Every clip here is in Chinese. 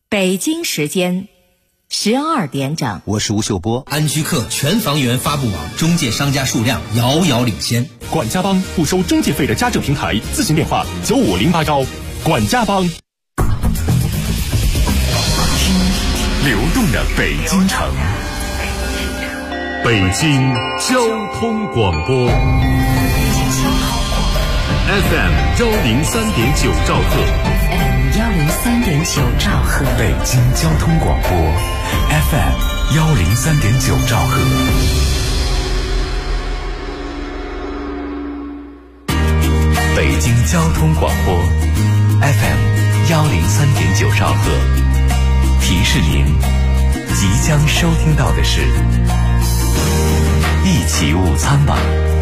北京时间12点整。 我是吴秀波。 安居客全房源发布网中介商家数量遥遥领先。 管家帮不收中介费的家政平台，咨询电话95081。管家帮。流动的北京城，北京交通广播 FM103.9 兆赫 103.9兆赫， 北京交通广播 FM103.9 兆赫。北京交通广播 FM103.9 兆赫。提示您，即将收听到的是一起午餐吧。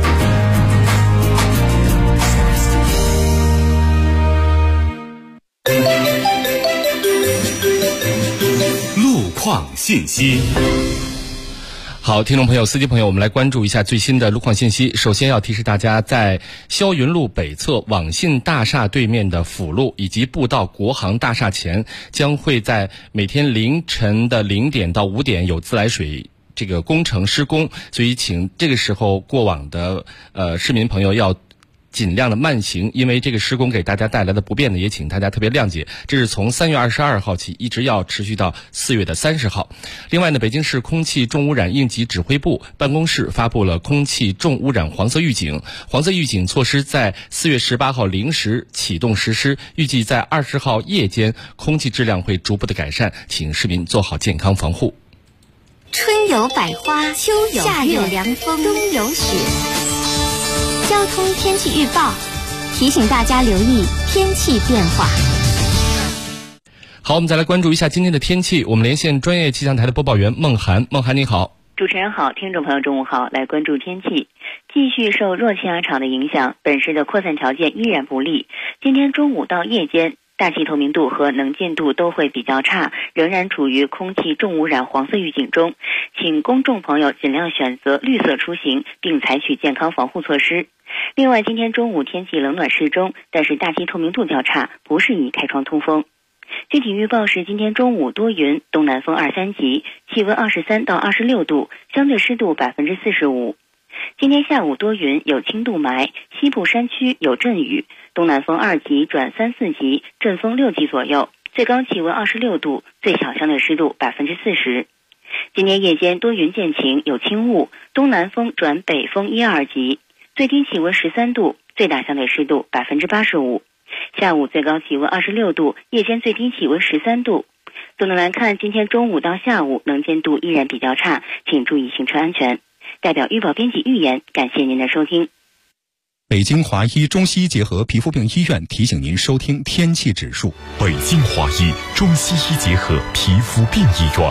路况信息。好，听众朋友、司机朋友，我们来关注一下最新的路况信息。首先要提示大家，在霄云路北侧网信大厦对面的辅路以及步道国航大厦前，将会在每天凌晨的0点到5点有自来水这个工程施工，所以请这个时候过往的市民朋友要尽量的慢行，因为这个施工给大家带来的不便呢，也请大家特别谅解。这是从3月22号起，一直要持续到4月的30号。另外呢，北京市空气重污染应急指挥部办公室发布了空气重污染黄色预警。黄色预警措施在4月18号0时启动实施，预计在20号夜间空气质量会逐步的改善，请市民做好健康防护。 春有百花，秋有夏有凉风，冬有雪。交通天气预报提醒大家留意天气变化。 好，我们再来关注一下今天的天气。我们连线专业气象台的播报员孟涵。孟涵你好。 主持人好，听众朋友中午好。来关注天气，继续受弱气压场的影响，本市的扩散条件依然不利。今天中午到夜间，大气透明度和能见度都会比较差，仍然处于空气重污染黄色预警中，请公众朋友尽量选择绿色出行，并采取健康防护措施。另外，今天中午天气冷暖适中，但是大气透明度较差，不适宜开窗通风。具体预报是今天中午多云，东南风2、3级，气温23到26度，相对湿度45%。今天下午多云，有轻度霾，西部山区有阵雨，东南风2级转3、4级，阵风6级左右，最高气温26度，最小相对湿度40%。今天夜间多云见晴，有轻雾，东南风转北风1、2级，最低气温13度，最大相对湿度85%。下午最高气温26度，夜间最低气温13度。总的来看，今天中午到下午能见度依然比较差，请注意行车安全。代表预报编辑预言，感谢您的收听。 北京华医中西医结合皮肤病医院提醒您收听天气指数。 北京华医中西医结合皮肤病医院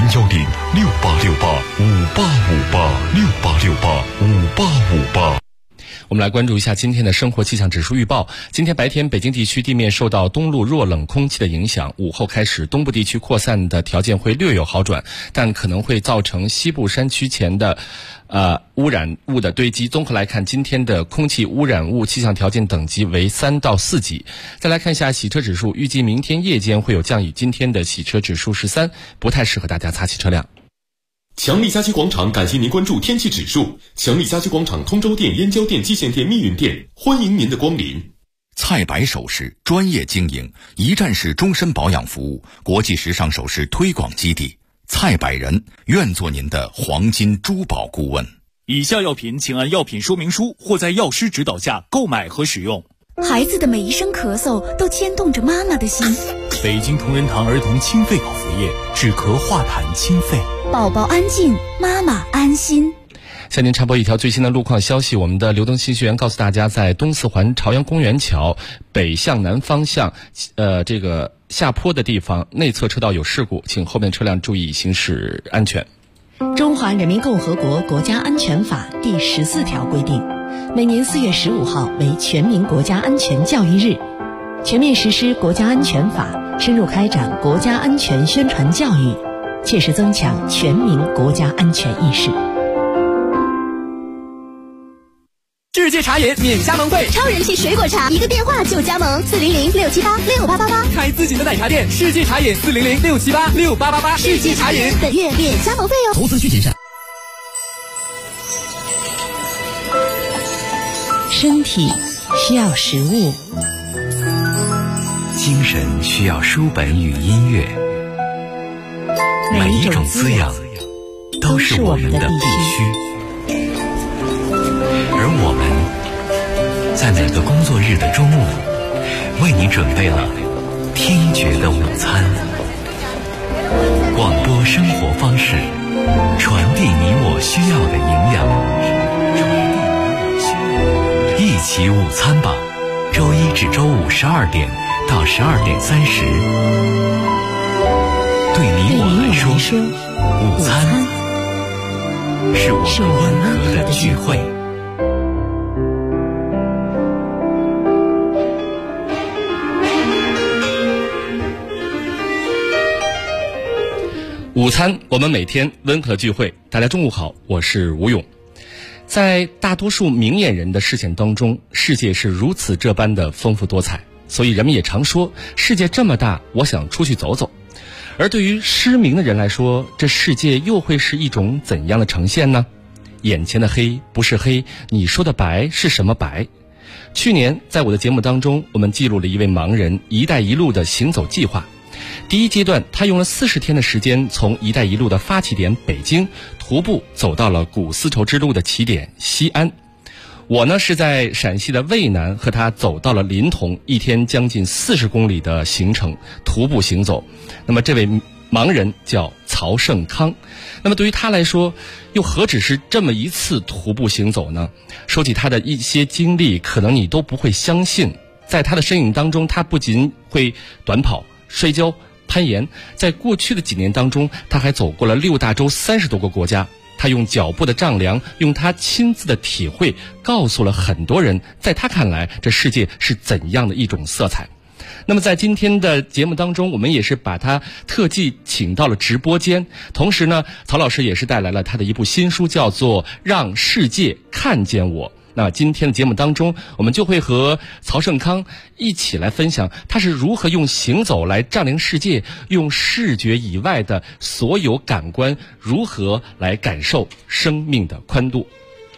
，0106868585858，6885858。我们来关注一下今天的生活气象指数预报。今天白天，北京地区地面受到东路弱冷空气的影响，午后开始，东部地区扩散的条件会略有好转，但可能会造成西部山区前的污染物的堆积。综合来看，今天的空气污染物气象条件等级为3到4级。再来看一下洗车指数，预计明天夜间会有降雨，今天的洗车指数是3，不太适合大家擦洗车辆。 强力家居广场感谢您关注天气指数。强力家居广场通州店、燕郊店、蓟县店、密云店，欢迎您的光临。 蔡白首饰专业经营，一站式终身保养服务，国际时尚首饰推广基地。蔡百人愿做您的黄金珠宝顾问。 以下药品请按药品说明书或在药师指导下购买和使用。 孩子的每一声咳嗽都牵动着妈妈的心。 北京同仁堂儿童清肺口服液，止咳化痰清肺。 宝宝安静，妈妈安心。 向您插播一条最新的路况消息，我们的刘登信息员告诉大家，在东四环朝阳公园桥北向南方向这个下坡的地方，内侧车道有事故，请后面车辆注意行驶安全。 中华人民共和国国家安全法第14条规定，每年4月15号为全民国家安全教育日，全面实施国家安全法，深入开展国家安全宣传教育，切实增强全民国家安全意识。 智世界茶饮免加盟费， 超人气水果茶，一个电话就加盟，400-678-6888， 开自己的奶茶店，世界茶饮400-678-6888，世界茶饮本月免加盟费哦。 投资需谨慎。 身体需要食物， 精神需要书本与音乐，每一种滋养都是我们的必须。而我们在每个工作日的中午，为你准备了听觉的午餐。广播生活方式，传递你我需要的营养。一起午餐吧，周一至周五12点到12点30。对你我来说，午餐是我们温和的聚会。 午餐，我们每天温和聚会。大家中午好，我是吴勇。在大多数明眼人的视线当中，世界是如此这般的丰富多彩，所以人们也常说，世界这么大，我想出去走走。而对于失明的人来说，这世界又会是一种怎样的呈现呢？眼前的黑不是黑，你说的白是什么白？去年在我的节目当中，我们记录了一位盲人“一带一路”的行走计划。第一阶段，他用了40天的时间，从“一带一路”的发起点北京徒步走到了古丝绸之路的起点西安。我呢是在陕西的渭南和他走到了临潼，一天将近40公里的行程徒步行走。那么这位盲人叫曹胜康，那么对于他来说，又何止是这么一次徒步行走呢？说起他的一些经历，可能你都不会相信。在他的身影当中，他不仅会短跑、摔跤、攀岩，在过去的几年当中，他还走过了6大洲30多个国家。他用脚步的丈量，用他亲自的体会，告诉了很多人，在他看来，这世界是怎样的一种色彩。那么在今天的节目当中，我们也是把他特地请到了直播间，同时呢，曹老师也是带来了他的一部新书，叫做《让世界看见我》。那今天的节目当中，我们就会和曹胜康一起来分享他是如何用行走来丈量世界，用视觉以外的所有感官如何来感受生命的宽度。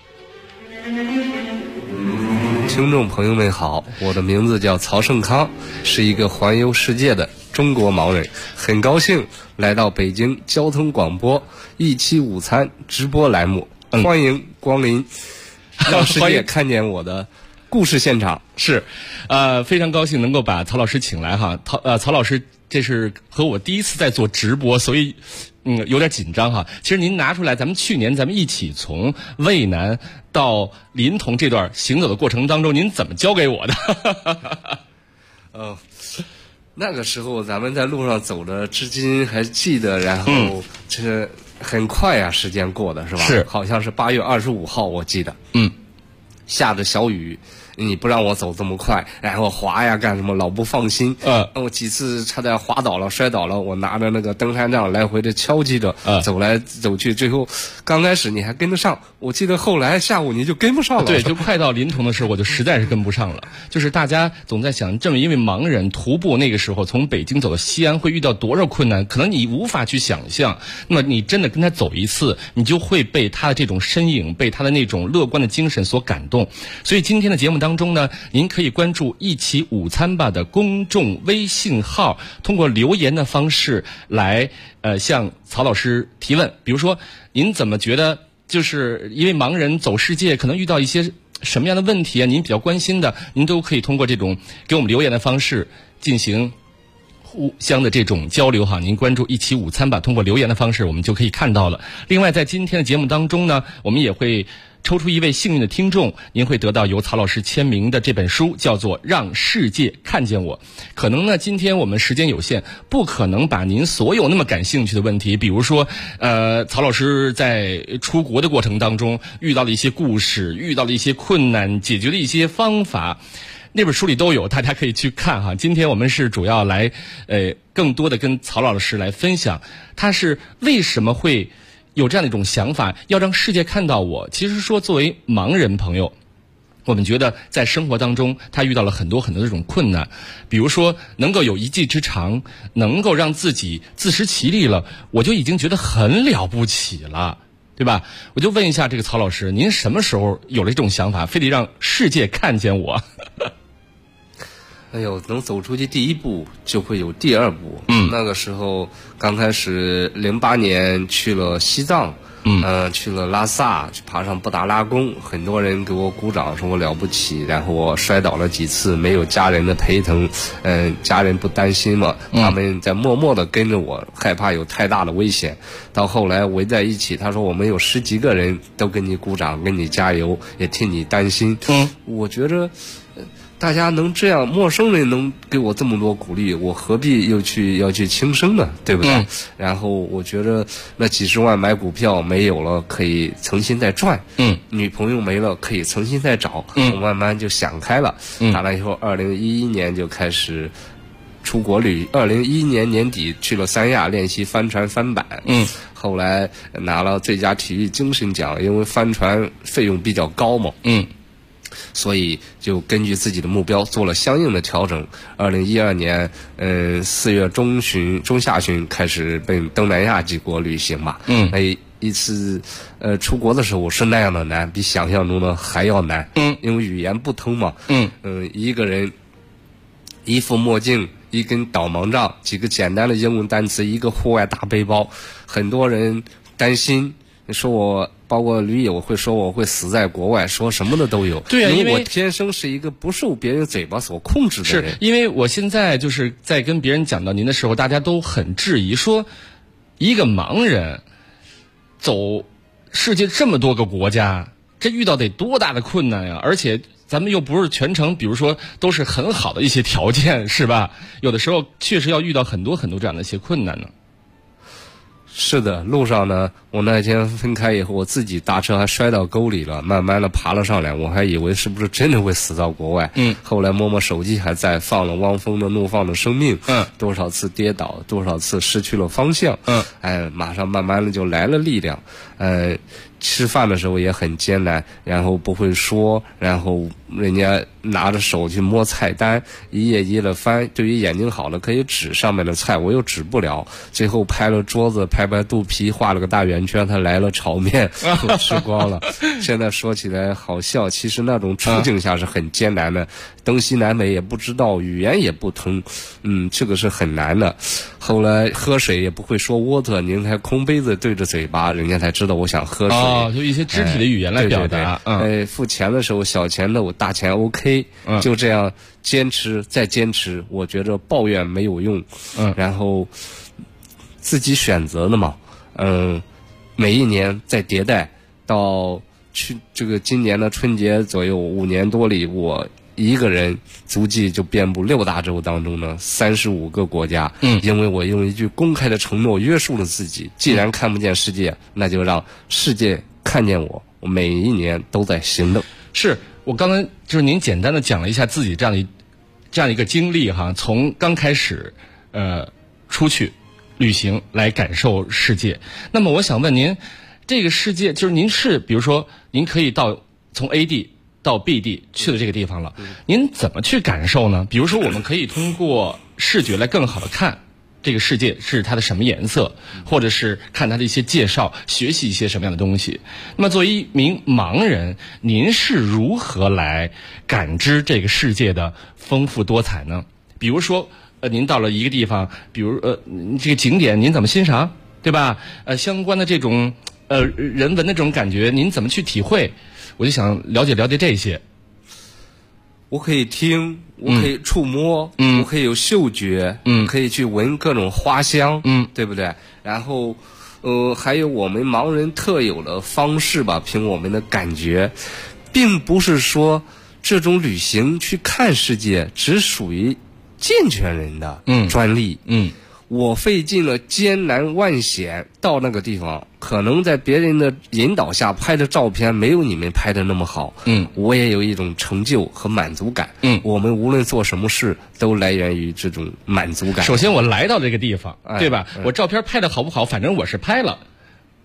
听众朋友们好，我的名字叫曹胜康，是一个环游世界的中国盲人，很高兴来到北京交通广播一期午餐直播栏目，欢迎光临让世界看见我的故事现场。 是，非常高兴能够把曹老师请来哈。曹老师这是和我第一次在做直播，所以有点紧张哈。其实您拿出来，去年咱们一起从渭南到临潼这段行走的过程当中，您怎么教给我的？ 那个时候咱们在路上走的，至今还记得。然后这很快呀，时间过的是吧？ 是， 好像是8月25号，我记得。下着小雨，你不让我走这么快，然后滑呀干什么，老不放心。我几次差点滑倒了、摔倒了，我拿着那个登山杖来回的敲击着，走来走去。最后刚开始你还跟得上，我记得后来下午你就跟不上了。 对，就快到临潼的时候，我就实在是跟不上了。就是大家总在想，这么一位盲人徒步，那个时候从北京走到西安会遇到多少困难，可能你无法去想象。那么你真的跟他走一次，你就会被他的这种身影，被他的那种乐观的精神所感动。所以今天的节目当中呢，您可以关注一起午餐吧的公众微信号，通过留言的方式来向曹老师提问。比如说您怎么觉得就是一位盲人走世界可能遇到一些什么样的问题啊，您比较关心的，您都可以通过这种给我们留言的方式进行互相的这种交流哈。您关注一起午餐吧，通过留言的方式我们就可以看到了。另外在今天的节目当中呢，我们也会抽出一位幸运的听众，您会得到由曹老师签名的这本书，叫做《让世界看见我》。可能呢，今天我们时间有限，不可能把您所有那么感兴趣的问题，比如说，曹老师在出国的过程当中遇到了一些故事，遇到了一些困难，解决了一些方法，那本书里都有，大家可以去看哈。今天我们是主要来，更多的跟曹老师来分享，他是为什么会有这样的一种想法，要让世界看到我。其实说作为盲人朋友， 我们觉得在生活当中他遇到了很多很多这种困难，比如说能够有一技之长，能够让自己自食其力了，我就已经觉得很了不起了，对吧？我就问一下这个曹老师，您什么时候有了这种想法，非得让世界看见我？ 哎呦，能走出去第一步就会有第二步。那个时候刚开始08年去了西藏，去了拉萨，去爬上布达拉宫，很多人给我鼓掌，说我了不起。然后我摔倒了几次，没有家人的陪同，家人不担心嘛，他们在默默的跟着我，害怕有太大的危险。到后来围在一起，他说我们有10几个人都跟你鼓掌，跟你加油，也替你担心。我觉着大家能这样，陌生人能给我这么多鼓励，我何必要去轻生呢？对不对？然后我觉得那几十万买股票没有了，可以重新再赚。女朋友没了，可以重新再找。我慢慢就想开了。打了以后，2011年就开始出国旅，2011年年底去了三亚练习帆船翻板。后来拿了最佳体育精神奖，因为帆船费用比较高嘛。所以就根据自己的目标做了相应的调整。2012年4月中下旬开始奔东南亚几国旅行嘛。那一次出国的时候是那样的难，比想象中的还要难。因为语言不通嘛。一个人一副墨镜，一根导盲杖，几个简单的英文单词，一个户外大背包，很多人担心。说我包括驴友会说我会死在国外，说什么的都有。 对啊， 因为我天生是一个不受别人嘴巴所控制的人。 是因为我现在就是在跟别人讲到您的时候，大家都很质疑，说一个盲人走世界这么多个国家，这遇到得多大的困难呀？而且咱们又不是全程，比如说都是很好的一些条件，是吧？有的时候确实要遇到很多很多这样的一些困难呢。 是的，路上呢，我那天分开以后，我自己搭车还摔到沟里了，慢慢的爬了上来，我还以为是不是真的会死到国外。后来摸摸手机还在，放了汪峰的《怒放的生命》。多少次跌倒，多少次失去了方向。马上慢慢的就来了力量。吃饭的时候也很艰难，然后不会说，然后人家拿着手去摸菜单，一页一页的翻，对于眼睛好了可以指上面的菜，我又指不了，最后拍了桌子，拍肚皮，画了个大圆圈，他来了炒面，我吃光了。现在说起来好笑，其实那种处境下是很艰难的，东西南北也不知道，语言也不通，这个是很难的。后来喝水也不会说 water， 拧开空杯子对着嘴巴，人家才知道我想喝水。 就一些肢体的语言来表达。 付钱的时候小钱的大钱 OK，就这样坚持再坚持，我觉着抱怨没有用。然后自己选择的嘛，每一年在迭代，到去这个今年的春节左右5年多里，我一个人足迹就遍布6大洲当中的35个国家。因为我用一句公开的承诺约束了自己，既然看不见世界，那就让世界看见我。我每一年都在行动。 是我刚才就是您简单的讲了一下自己这样一个经历哈，从刚开始出去旅行来感受世界。那么我想问您，这个世界就是您是比如说您可以从 A 地到 B 地去了这个地方了，您怎么去感受呢？比如说我们可以通过视觉来更好的看这个世界是它的什么颜色，或者是看它的一些介绍，学习一些什么样的东西。那么作为一名盲人，您是如何来感知这个世界的丰富多彩呢？比如说您到了一个地方，比如这个景点您怎么欣赏，对吧？相关的这种人文的这种感觉您怎么去体会？我就想了解了解这些。 我可以听，我可以触摸，我可以有嗅觉，可以去闻各种花香，对不对？然后还有我们盲人特有的方式吧，凭我们的感觉，并不是说这种旅行去看世界只属于健全人的专利。我费尽了艰难万险到那个地方，可能在别人的引导下拍的照片没有你们拍的那么好。我也有一种成就和满足感。我们无论做什么事都来源于这种满足感。 首先我来到这个地方，对吧？我照片拍的好不好，反正我是拍了。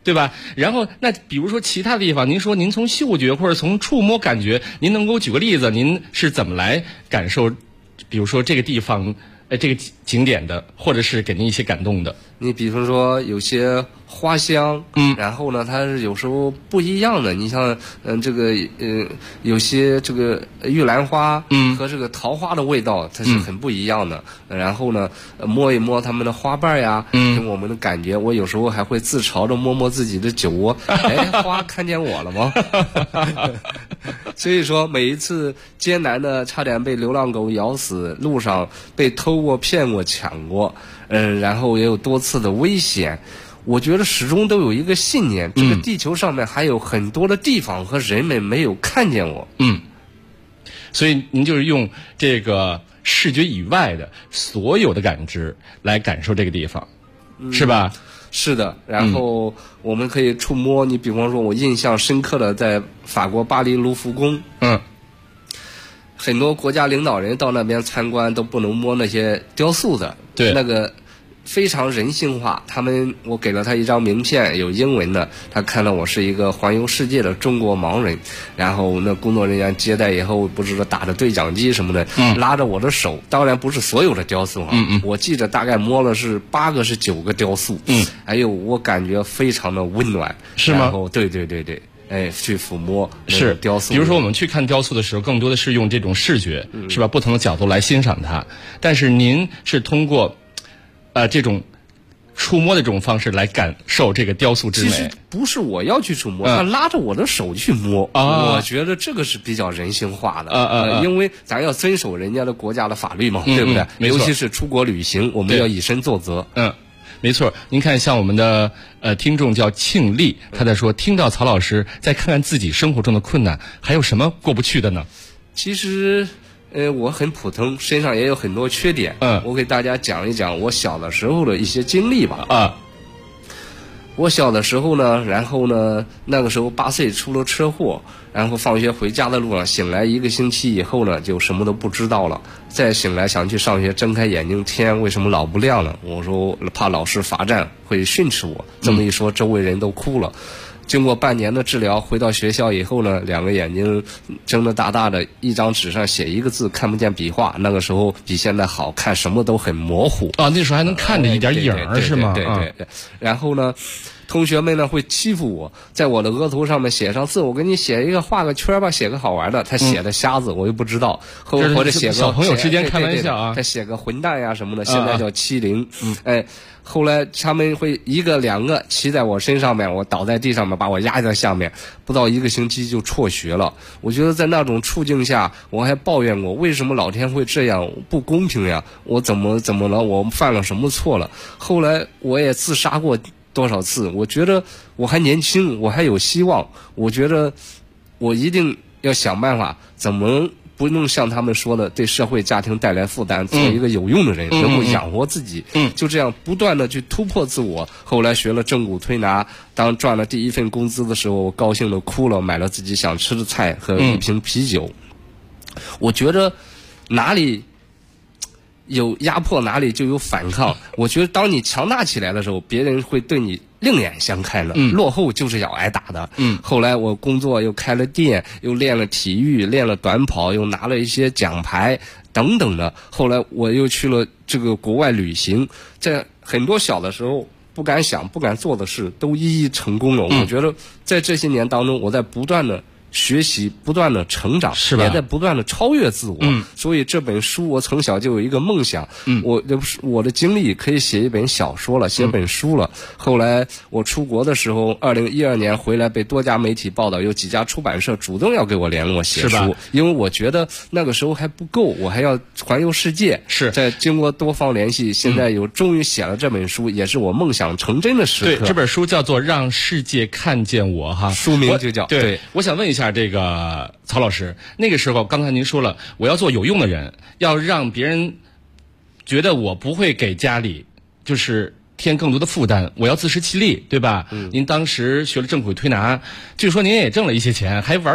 对吧？然后那比如说其他的地方，您说您从嗅觉或者从触摸感觉，您能给我举个例子？您是怎么来感受，比如说这个地方，这个景点的，或者是给您一些感动的？ 你比如说有些花香，然后呢，它是有时候不一样的。你像，有些这个玉兰花，和这个桃花的味道，它是很不一样的。然后呢，摸一摸它们的花瓣呀，跟我们的感觉，我有时候还会自嘲着摸摸自己的酒窝，花看见我了吗？所以说，每一次艰难的差点被流浪狗咬死，路上被偷过、骗过、抢过，然后也有多次的危险。我觉得始终都有一个信念，这个地球上面还有很多的地方和人们没有看见我。 所以您就是用这个视觉以外的所有的感知来感受这个地方，是吧？ 是的。然后我们可以触摸，你比方说我印象深刻的在法国巴黎卢浮宫，很多国家领导人到那边参观都不能摸那些雕塑的， 对， 那个非常人性化。我给了他一张名片，有英文的，他看到我是一个环游世界的中国盲人，然后那工作人员接待以后，不是打着对讲机什么的，拉着我的手，当然不是所有的雕塑我记着大概摸了是8个是9个雕塑，哎呦，我感觉非常的温暖， 是吗？ 然后对，去抚摸是雕塑。 比如说我们去看雕塑的时候，更多的是用这种视觉，是吧？不同的角度来欣赏它。但是您是通过这种触摸的这种方式来感受这个雕塑之美。 其实不是我要去触摸，他拉着我的手去摸。我觉得这个是比较人性化的。因为咱要遵守人家的国家的法律嘛，对不对？尤其是出国旅行，我们要以身作则。 没错。您看，像我们的听众叫庆丽，他在说，听到曹老师，再看看自己生活中的困难，还有什么过不去的呢？ 其实我很普通，身上也有很多缺点。我给大家讲一讲我小的时候的一些经历吧。我小的时候呢，然后呢，那个时候8岁出了车祸，然后放学回家的路上醒来1个星期以后呢，就什么都不知道了。再醒来想去上学，睁开眼睛，天为什么老不亮了？我说怕老师罚站会训斥我。这么一说，周围人都哭了。经过半年的治疗，回到学校以后呢，2个眼睛睁得大大的，一张纸上写1个字，看不见笔画。那个时候比现在好看，什么都很模糊。 那时候还能看着一点影儿，是吗？ 对。然后呢，同学们呢会欺负我，在我的额头上面写上字，我给你写一个，画个圈吧，写个好玩的。他写的瞎子，我又不知道。或者写个小朋友之间开玩笑啊， 他写个混蛋呀什么的，现在叫欺凌。后来他们会1个2个骑在我身上面，我倒在地上面，把我压在下面，不到1个星期就辍学了。我觉得在那种处境下，我还抱怨过，为什么老天会这样，不公平呀？我怎么了？我犯了什么错了？后来我也自杀过多少次？我觉得我还年轻，我还有希望。我觉得我一定要想办法，怎么不能像他们说的对社会家庭带来负担，做一个有用的人，能够养活自己。就这样不断的去突破自我。后来学了正骨推拿，当赚了第1份工资的时候，我高兴的哭了，买了自己想吃的菜和1瓶啤酒。我觉得哪里有压迫，哪里就有反抗。我觉得当你强大起来的时候，别人会对你另眼相看的。落后就是要挨打的。后来我工作又开了店，又练了体育，练了短跑，又拿了一些奖牌等等的。后来我又去了这个国外旅行，在很多小的时候不敢想、不敢做的事都一一成功了。我觉得在这些年当中，我在不断的学习，不断的成长， 是吧？ 也在不断的超越自我。所以这本书我从小就有一个梦想。我的经历可以写一本小说了，写本书了。后来我出国的时候，2012年回来被多家媒体报道，有几家出版社主动要给我联络写书，因为我觉得那个时候还不够，我还要环游世界。在经过多方联系，现在终于写了这本书，也是我梦想成真的时刻。 对，这本书叫做《让世界看见我》哈， 书名就叫对。我想问一下这个曹老师，那个时候刚才您说了，我要做有用的人，要让别人觉得我不会给家里就是添更多的负担，我要自食其力，对吧？您当时学了正骨推拿，据说您也挣了一些钱，还玩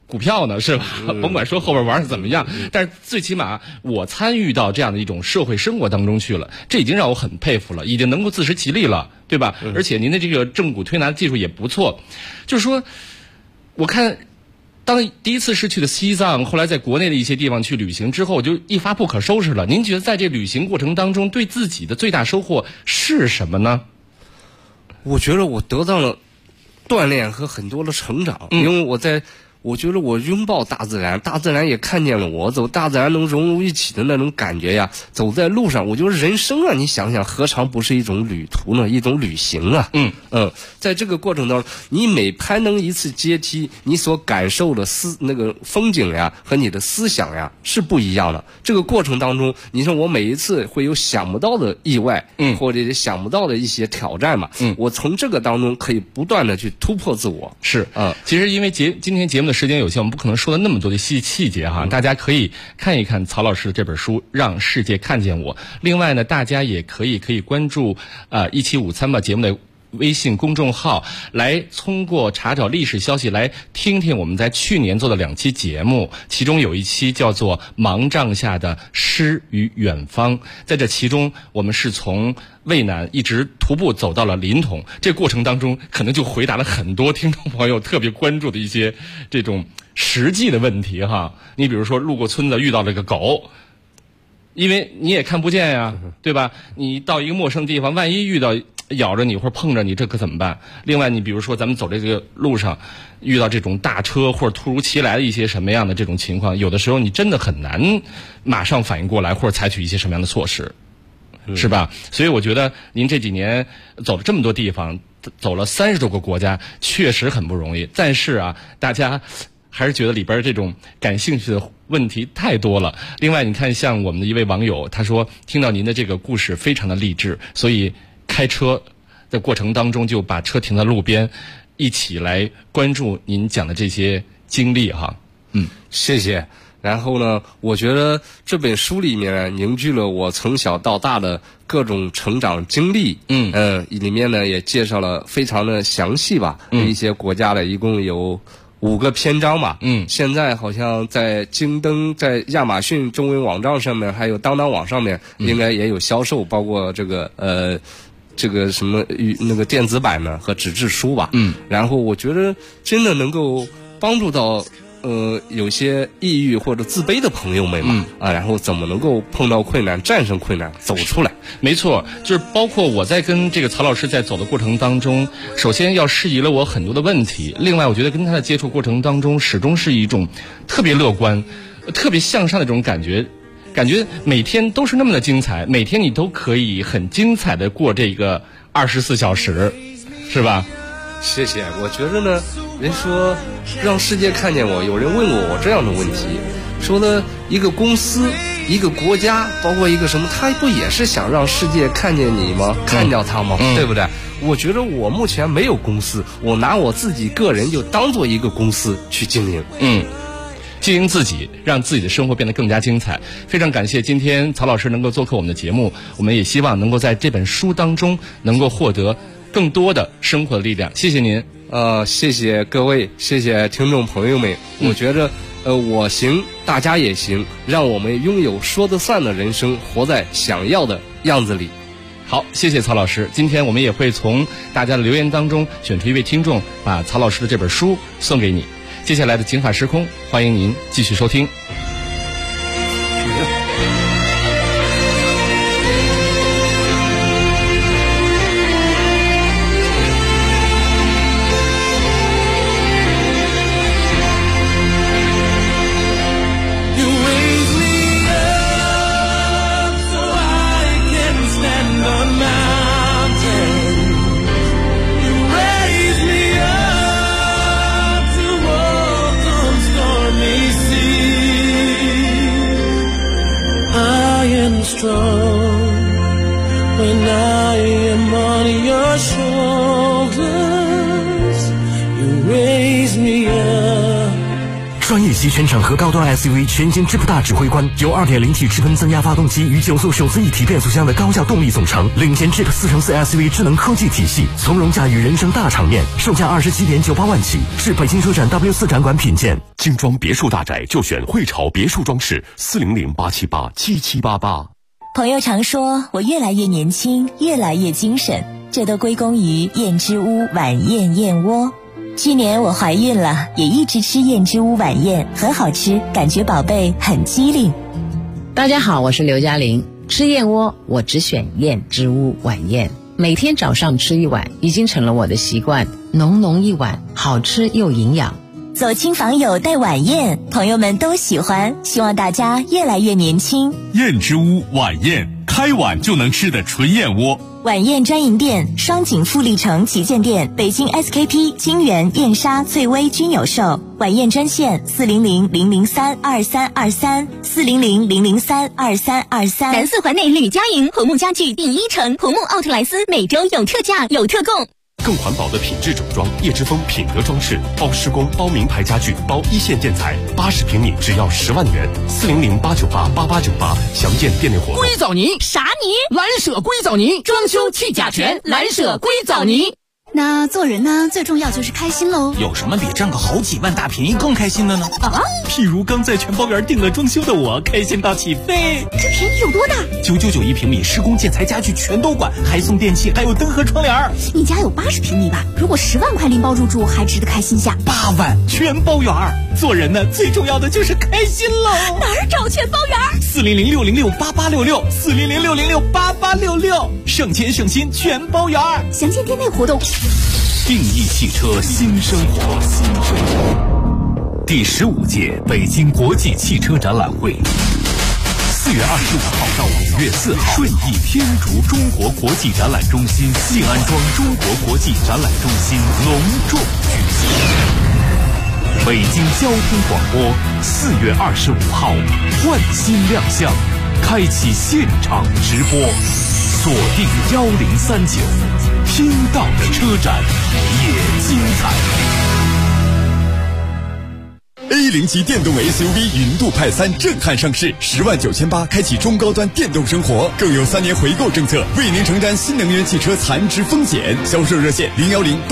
股票呢，是吧？甭管说后边玩的怎么样，但是最起码我参与到这样的一种社会生活当中去了，这已经让我很佩服了，已经能够自食其力了，对吧？而且您的这个正骨推拿的技术也不错，就是说，我看当第一次是去的西藏，后来在国内的一些地方去旅行之后，就一发不可收拾了。您觉得在这旅行过程当中，对自己的最大收获是什么呢？ 我觉得我得到了锻炼和很多的成长，因为我觉得我拥抱大自然，大自然也看见了我，走大自然能融入一起的那种感觉呀。走在路上，我觉得人生啊，你想想，何尝不是一种旅途呢？一种旅行啊。在这个过程当中，你每攀登一次阶梯，你所感受的那个风景呀，和你的思想呀是不一样的。这个过程当中，你说我每一次会有想不到的意外，或者是想不到的一些挑战嘛。我从这个当中可以不断的去突破自我。 是其实因为今天节目的时间有限，我们不可能说的那么多的细节哈，大家可以看一看曹老师的这本书《让世界看见我》。另外呢，大家也可以关注1753吧节目的微信公众号，来通过查找历史消息来听听我们在去年做的2期节目，其中有一期叫做《盲杖下的诗与远方》。在这其中，我们是从渭南一直徒步走到了临潼，这过程当中可能就回答了很多听众朋友特别关注的一些这种实际的问题哈。你比如说路过村子遇到了个狗，因为你也看不见呀，对吧？你到一个陌生地方，万一遇到咬着你或者碰着你，这可怎么办？另外你比如说咱们走这个路上遇到这种大车或者突如其来的一些什么样的这种情况，有的时候你真的很难马上反应过来或者采取一些什么样的措施，是吧？所以我觉得您这几年走了这么多地方，走了30多个国家，确实很不容易。但是啊，大家还是觉得里边这种感兴趣的问题太多了。另外你看像我们的一位网友，他说听到您的这个故事非常的励志，所以开车的过程当中就把车停在路边，一起来关注您讲的这些经历哈。 谢谢。然后呢，我觉得这本书里面凝聚了我从小到大的各种成长经历。里面呢也介绍了非常的详细吧，一些国家的一共有5个篇章吧。现在好像在京东、在亚马逊中文网站上面，还有当当网上面，应该也有销售，包括这个什么那个电子版的和纸质书吧。然后我觉得真的能够帮助到有些抑郁或者自卑的朋友们嘛。然后怎么能够碰到困难、战胜困难、走出来？ 没错，就是包括我在跟这个曹老师在走的过程当中，首先要释疑了我很多的问题，另外我觉得跟他的接触过程当中，始终是一种特别乐观、特别向上的这种感觉每天都是那么的精彩，每天你都可以很精彩的过这个24小时，是吧？ 谢谢。我觉得呢，人说让世界看见我，有人问过我这样的问题，说呢，一个公司、一个国家，包括一个什么，他不也是想让世界看见你吗？看到他吗？对不对？我觉得我目前没有公司，我拿我自己个人就当做一个公司去经营。 经营自己，让自己的生活变得更加精彩。非常感谢今天曹老师能够做客我们的节目，我们也希望能够在这本书当中能够获得更多的生活的力量。谢谢您。 谢谢各位，谢谢听众朋友们。我觉得我行，大家也行，让我们拥有说得算的人生，活在想要的样子里。 好，谢谢曹老师。今天我们也会从大家的留言当中选出一位听众，把曹老师的这本书送给你。接下来的警法时空，欢迎您继续收听。 专业级全场合高端 SUV 全景智普大指挥官，有 2.0T 直喷增压发动机与9速手自一体变速箱的高效动力总成，领先 Jeep 4乘4 SUV 智能科技体系，从容驾驭人生大场面，售价27.98万起，至北京车展 W4 展馆品鉴。 精装别墅大宅就选汇潮别墅装饰，400-878-7788。 朋友常说我越来越年轻，越来越精神，这都归功于燕之屋晚宴燕窝。去年我怀孕了，也一直吃燕之屋晚宴，很好吃，感觉宝贝很机灵。 大家好，我是刘嘉玲。吃燕窝我只选燕之屋晚宴，每天早上吃一碗，已经成了我的习惯，浓浓一碗，好吃又营养。 走亲访友带晚宴，朋友们都喜欢，希望大家越来越年轻。 燕之屋晚宴，开碗就能吃的纯燕窝。 晚宴专营店：双井富力城旗舰店、北京 SKP、金源、燕莎、翠微均有售。晚宴专线：400-003-2323，400-003-2323。 南四环内吕家营红木家具第一城，红木奥特莱斯每周有特价有特供。 更环保的品质整装，叶之峰品德装饰，包施工、包名牌家具、包一线建材，80平米只要10万元，400-898-8898，详见店内活动。 硅藻泥啥泥？ 蓝舍硅藻泥，装修去甲醛，蓝舍硅藻泥。 那做人呢，最重要就是开心喽。 有什么比挣个好几万大便宜更开心的呢？ 啊， 譬如刚在全包园订了装修的我，开心到起飞。 这便宜有多大 ？999平米，施工建材家具全都管，还送电器，还有灯和窗帘。 你家有80平米吧？如果10万块拎包入住，还值得开心下。 8万全包园。做人呢，最重要的就是开心喽。 哪儿找全包园 ？400-606-8866，400-606-8866，省钱省心全包园。 详见店内活动。 定义汽车新生活。第15届北京国际汽车展览会，4月25号到5月4号，顺义天竺中国国际展览中心、静安庄中国国际展览中心隆重举行。北京交通广播4月25号焕新亮相，开启现场直播，锁定1039，听到的车展也精彩。 A0级电动 SUV 云度派3震撼上市，10万9800开启中高端电动生活，更有3年回购政策，为您承担新能源汽车残值风险。销售热线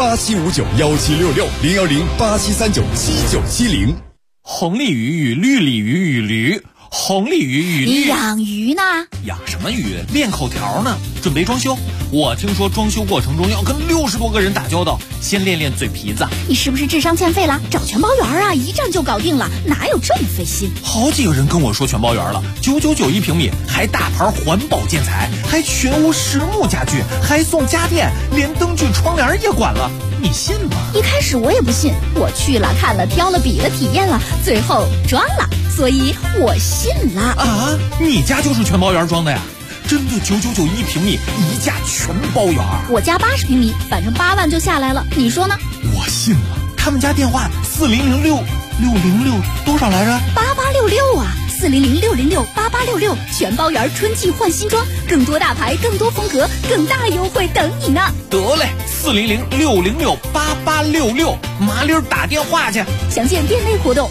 ：010-8759-1766，010-8739-7970。 红鲤鱼与绿鲤鱼与驴。红鲤鱼与绿， 你养鱼呢？ 养什么鱼？练口条呢，准备装修。我听说装修过程中要跟60多个人打交道，先练练嘴皮子。 你是不是智商欠费了？找全包园啊，一站就搞定了，哪有这么费心？ 好几个人跟我说全包园了，999平米，还大牌环保建材，还全屋实木家具，还送家电，连灯具窗帘也管了，你信吗？ 一开始我也不信，我去了看了挑了比了体验了，最后装了，所以我信了啊！你家就是全包园装的呀？真的999平米，一价全包园。 我家80平米，反正8万就下来了，你说呢？ 我信了。他们家电话4006606多少来着 ？8866啊，400668866，全包园春季换新装，更多大牌，更多风格，更大优惠等你呢。 得嘞，400668866，麻溜打电话去。 详见店内活动。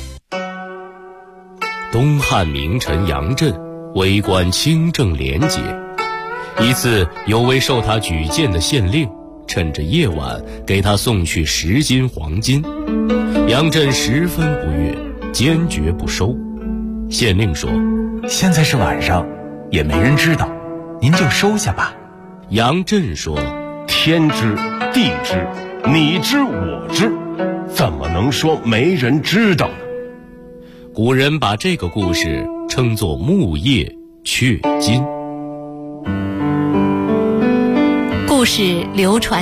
东汉名臣杨震为官清正廉洁，一次有位受他举荐的县令趁着夜晚给他送去10斤黄金，杨震十分不悦，坚决不收。县令说：“ 现在是晚上，也没人知道，您就收下吧。” 杨震说：“ 天知地知，你知我知，怎么能说没人知道呢？” 古人把这个故事称作木叶雀金。 故事流传